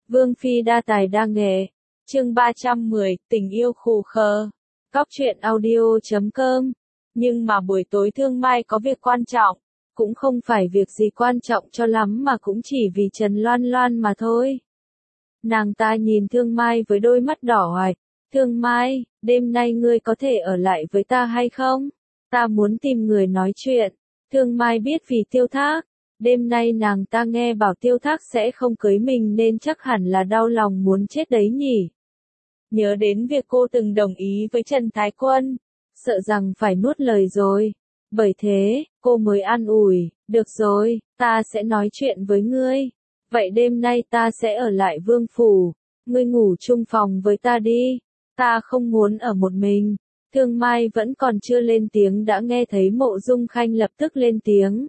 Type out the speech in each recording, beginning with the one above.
Vương phi đa tài đa nghệ. Chương 310, tình yêu khù khờ. Cóc truyện audio.com. Nhưng mà buổi tối Thương Mai có việc quan trọng, cũng không phải việc gì quan trọng cho lắm mà cũng chỉ vì Trần Loan Loan mà thôi. Nàng ta nhìn Thương Mai với đôi mắt đỏ hoài. Thương Mai, đêm nay ngươi có thể ở lại với ta hay không? Ta muốn tìm người nói chuyện. Thương Mai biết vì Tiêu Thác, đêm nay nàng ta nghe bảo Tiêu Thác sẽ không cưới mình nên chắc hẳn là đau lòng muốn chết đấy nhỉ. Nhớ đến việc cô từng đồng ý với Trần Thái Quân, sợ rằng phải nuốt lời rồi. Bởi thế, cô mới an ủi, được rồi, ta sẽ nói chuyện với ngươi. Vậy đêm nay ta sẽ ở lại Vương Phủ, ngươi ngủ chung phòng với ta đi. Ta không muốn ở một mình. Thương Mai vẫn còn chưa lên tiếng đã nghe thấy Mộ Dung Khanh lập tức lên tiếng.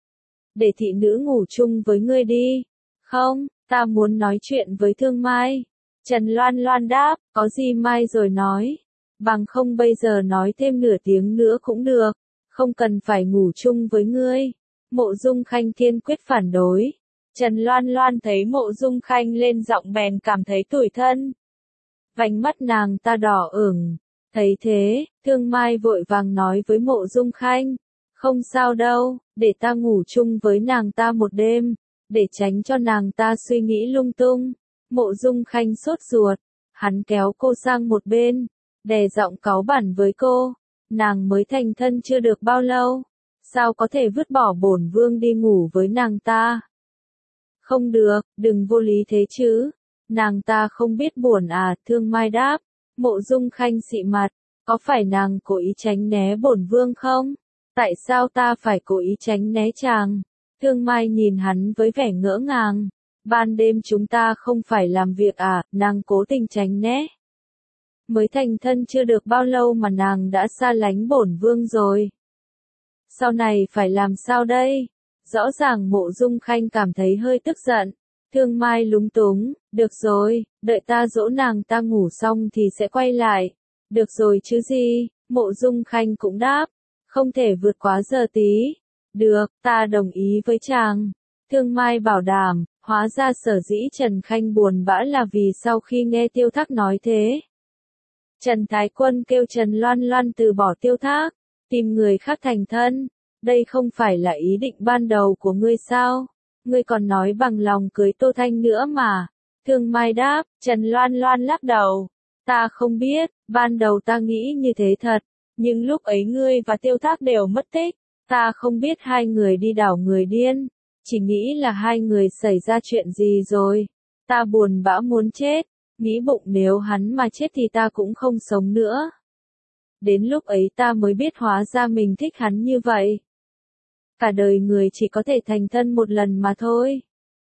Để thị nữ ngủ chung với ngươi đi. Không, ta muốn nói chuyện với Thương Mai. Trần Loan Loan đáp, có gì mai rồi nói. Bằng không bây giờ nói thêm nửa tiếng nữa cũng được. Không cần phải ngủ chung với ngươi. Mộ Dung Khanh kiên quyết phản đối. Trần Loan Loan thấy Mộ Dung Khanh lên giọng bèn cảm thấy tủi thân. Vành mắt nàng ta đỏ ửng. Thấy thế, Thương Mai vội vàng nói với Mộ Dung Khanh. Không sao đâu, để ta ngủ chung với nàng ta một đêm, để tránh cho nàng ta suy nghĩ lung tung. Mộ Dung Khanh sốt ruột, hắn kéo cô sang một bên, đè giọng cáu bẳn với cô. Nàng mới thành thân chưa được bao lâu, sao có thể vứt bỏ bổn vương đi ngủ với nàng ta? Không được, đừng vô lý thế chứ. Nàng ta không biết buồn à? Thương Mai đáp. Mộ Dung Khanh xị mặt, có phải nàng cố ý tránh né bổn vương không? Tại sao ta phải cố ý tránh né chàng? Thương Mai nhìn hắn với vẻ ngỡ ngàng. Ban đêm chúng ta không phải làm việc à? Nàng cố tình tránh né. Mới thành thân chưa được bao lâu mà nàng đã xa lánh bổn vương rồi. Sau này phải làm sao đây? Rõ ràng Mộ Dung Khanh cảm thấy hơi tức giận. Thương Mai lúng túng, được rồi, đợi ta dỗ nàng ta ngủ xong thì sẽ quay lại. Được rồi chứ gì? Mộ Dung Khanh cũng đáp. Không thể vượt quá giờ tí. Được, ta đồng ý với chàng. Thương Mai bảo đảm, hóa ra sở dĩ Trần Khanh buồn bã là vì sau khi nghe Tiêu Thác nói thế. Trần Thái Quân kêu Trần Loan Loan từ bỏ Tiêu Thác, tìm người khác thành thân. Đây không phải là ý định ban đầu của ngươi sao? Ngươi còn nói bằng lòng cưới Tô Thanh nữa mà. Thương Mai đáp. Trần Loan Loan lắc đầu. Ta không biết, ban đầu ta nghĩ như thế thật. Nhưng lúc ấy ngươi và Tiêu Thác đều mất tích. Ta không biết hai người đi đảo người điên. Chỉ nghĩ là hai người xảy ra chuyện gì rồi. Ta buồn bã muốn chết. Nghĩ bụng nếu hắn mà chết thì ta cũng không sống nữa. Đến lúc ấy ta mới biết hóa ra mình thích hắn như vậy. Cả đời người chỉ có thể thành thân một lần mà thôi.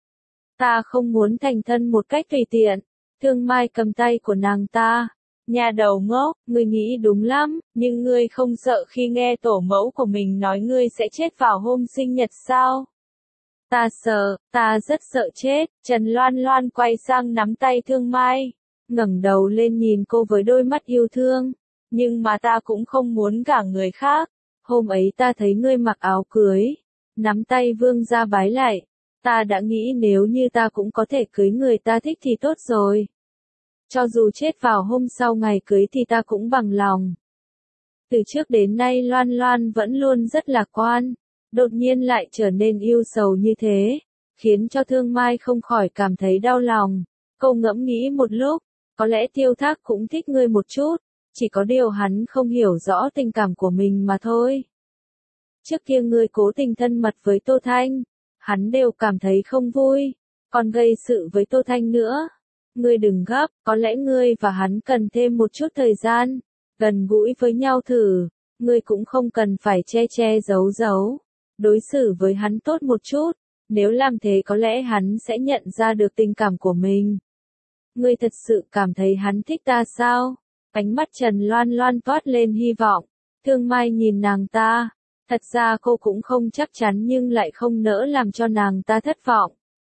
Ta không muốn thành thân một cách tùy tiện. Thương Mai cầm tay của nàng ta. Nhà đầu ngốc, ngươi nghĩ đúng lắm, nhưng ngươi không sợ khi nghe tổ mẫu của mình nói ngươi sẽ chết vào hôm sinh nhật sao? Ta sợ, ta rất sợ chết. Trần Loan Loan quay sang nắm tay Thương Mai, ngẩng đầu lên nhìn cô với đôi mắt yêu thương. Nhưng mà ta cũng không muốn gả người khác. Hôm ấy ta thấy ngươi mặc áo cưới, nắm tay vương gia bái lại. Ta đã nghĩ nếu như ta cũng có thể cưới người ta thích thì tốt rồi. Cho dù chết vào hôm sau ngày cưới thì ta cũng bằng lòng. Từ trước đến nay Loan Loan vẫn luôn rất lạc quan. Đột nhiên lại trở nên yêu sầu như thế, khiến cho Thương Mai không khỏi cảm thấy đau lòng. Cô ngẫm nghĩ một lúc, có lẽ Tiêu Thác cũng thích ngươi một chút, chỉ có điều hắn không hiểu rõ tình cảm của mình mà thôi. Trước kia ngươi cố tình thân mật với Tô Thanh, hắn đều cảm thấy không vui, còn gây sự với Tô Thanh nữa. Ngươi đừng gấp, có lẽ ngươi và hắn cần thêm một chút thời gian, gần gũi với nhau thử, ngươi cũng không cần phải che che giấu giấu. Đối xử với hắn tốt một chút, nếu làm thế có lẽ hắn sẽ nhận ra được tình cảm của mình. Ngươi thật sự cảm thấy hắn thích ta sao? Ánh mắt Trần Loan Loan toát lên hy vọng. Thương Mai nhìn nàng ta. Thật ra cô cũng không chắc chắn nhưng lại không nỡ làm cho nàng ta thất vọng.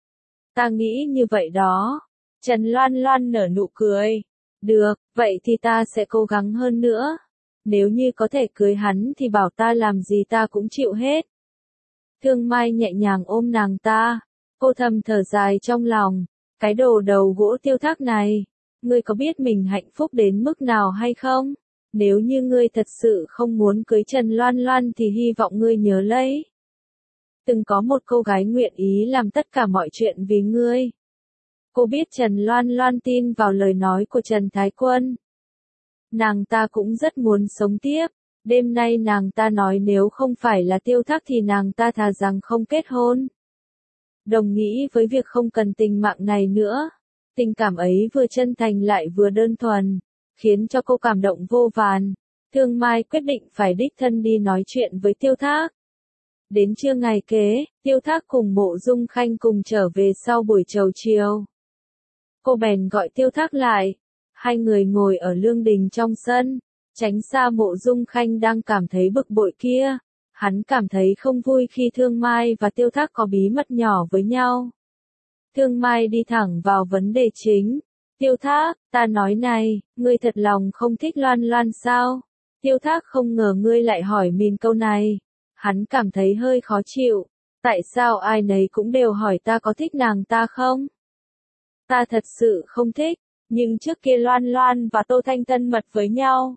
Ta nghĩ như vậy đó. Trần Loan Loan nở nụ cười. Được, vậy thì ta sẽ cố gắng hơn nữa. Nếu như có thể cưới hắn thì bảo ta làm gì ta cũng chịu hết. Thương Mai nhẹ nhàng ôm nàng ta. Cô thầm thở dài trong lòng. Cái đồ đầu gỗ Tiêu Thác này, ngươi có biết mình hạnh phúc đến mức nào hay không? Nếu như ngươi thật sự không muốn cưới Trần Loan Loan thì hy vọng ngươi nhớ lấy. Từng có một cô gái nguyện ý làm tất cả mọi chuyện vì ngươi. Cô biết Trần Loan Loan tin vào lời nói của Trần Thái Quân. Nàng ta cũng rất muốn sống tiếp. Đêm nay nàng ta nói nếu không phải là Tiêu Thác thì nàng ta thà rằng không kết hôn. Đồng nghĩ với việc không cần tình mạng này nữa. Tình cảm ấy vừa chân thành lại vừa đơn thuần, khiến cho cô cảm động vô vàn. Thương Mai quyết định phải đích thân đi nói chuyện với Tiêu Thác. Đến trưa ngày kế, Tiêu Thác cùng Mộ Dung Khanh cùng trở về sau buổi chầu chiều. Cô bèn gọi Tiêu Thác lại. Hai người ngồi ở lương đình trong sân, tránh xa Mộ Dung Khanh đang cảm thấy bực bội kia. Hắn cảm thấy không vui khi Thương Mai và Tiêu Thác có bí mật nhỏ với nhau. Thương Mai đi thẳng vào vấn đề chính. Tiêu Thác, ta nói này, ngươi thật lòng không thích Loan Loan sao? Tiêu Thác không ngờ ngươi lại hỏi mình câu này. Hắn cảm thấy hơi khó chịu. Tại sao ai nấy cũng đều hỏi ta có thích nàng ta không? Ta thật sự không thích, nhưng trước kia Loan Loan và Tô Thanh thân mật với nhau.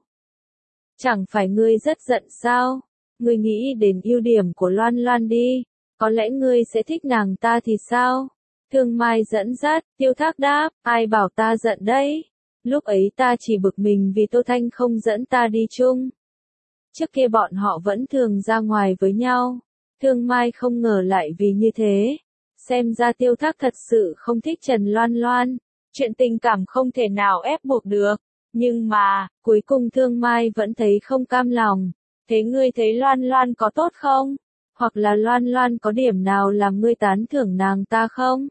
Chẳng phải ngươi rất giận sao? Ngươi nghĩ đến ưu điểm của Loan Loan đi, có lẽ ngươi sẽ thích nàng ta thì sao? Thương Mai dẫn dắt, Tiêu Thác đáp, ai bảo ta giận đấy? Lúc ấy ta chỉ bực mình vì Tô Thanh không dẫn ta đi chung. Trước kia bọn họ vẫn thường ra ngoài với nhau. Thương Mai không ngờ lại vì như thế. Xem ra Tiêu Thác thật sự không thích Trần Loan Loan. Chuyện tình cảm không thể nào ép buộc được. Nhưng mà, cuối cùng Thương Mai vẫn thấy không cam lòng. Thế ngươi thấy Loan Loan có tốt không? Hoặc là Loan Loan có điểm nào làm ngươi tán thưởng nàng ta không?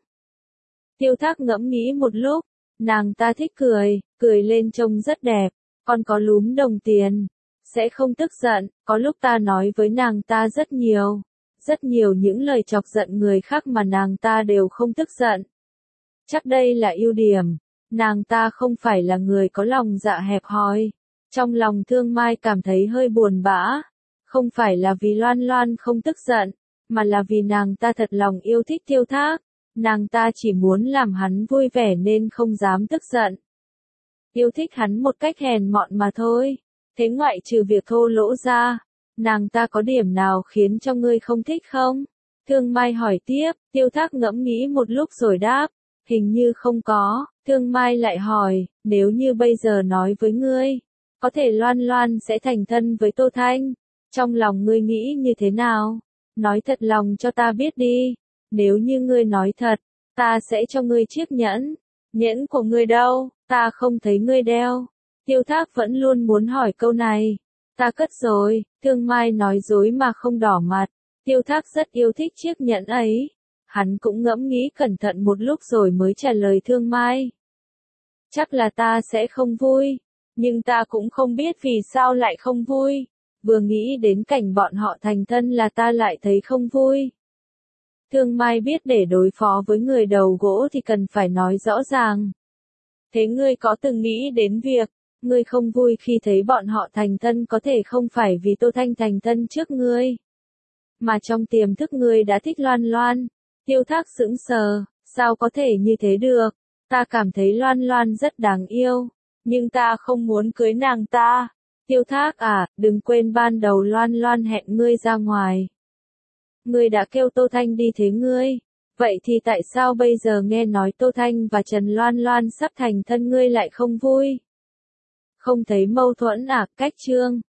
Tiêu Thác ngẫm nghĩ một lúc. Nàng ta thích cười, cười lên trông rất đẹp. Còn có lúm đồng tiền. Sẽ không tức giận, có lúc ta nói với nàng ta rất nhiều những lời chọc giận người khác mà nàng ta đều không tức giận. Chắc đây là ưu điểm, nàng ta không phải là người có lòng dạ hẹp hòi. Trong lòng Thương Mai cảm thấy hơi buồn bã, không phải là vì Loan Loan không tức giận, mà là vì nàng ta thật lòng yêu thích Tiêu Thác, nàng ta chỉ muốn làm hắn vui vẻ nên không dám tức giận. Yêu thích hắn một cách hèn mọn mà thôi. Thế ngoại trừ việc thô lỗ ra, nàng ta có điểm nào khiến cho ngươi không thích không? Thương Mai hỏi tiếp, Tiêu Thác ngẫm nghĩ một lúc rồi đáp, hình như không có. Thương Mai lại hỏi, nếu như bây giờ nói với ngươi, có thể Loan Loan sẽ thành thân với Tô Thanh, trong lòng ngươi nghĩ như thế nào? Nói thật lòng cho ta biết đi, nếu như ngươi nói thật, ta sẽ cho ngươi chiếc nhẫn. Nhẫn của ngươi đâu, ta không thấy ngươi đeo. Tiêu Thác vẫn luôn muốn hỏi câu này. Ta cất rồi, Thương Mai nói dối mà không đỏ mặt. Tiêu Thác rất yêu thích chiếc nhẫn ấy. Hắn cũng ngẫm nghĩ cẩn thận một lúc rồi mới trả lời Thương Mai. Chắc là ta sẽ không vui. Nhưng ta cũng không biết vì sao lại không vui. Vừa nghĩ đến cảnh bọn họ thành thân là ta lại thấy không vui. Thương Mai biết để đối phó với người đầu gỗ thì cần phải nói rõ ràng. Thế ngươi có từng nghĩ đến việc ngươi không vui khi thấy bọn họ thành thân có thể không phải vì Tô Thanh thành thân trước ngươi, mà trong tiềm thức ngươi đã thích Loan Loan? Tiêu Thác sững sờ, sao có thể như thế được? Ta cảm thấy Loan Loan rất đáng yêu, nhưng ta không muốn cưới nàng ta. Tiêu Thác à, đừng quên ban đầu Loan Loan hẹn ngươi ra ngoài. Ngươi đã kêu Tô Thanh đi thế ngươi. Vậy thì tại sao bây giờ nghe nói Tô Thanh và Trần Loan Loan sắp thành thân ngươi lại không vui? Không thấy mâu thuẫn à? Cách chương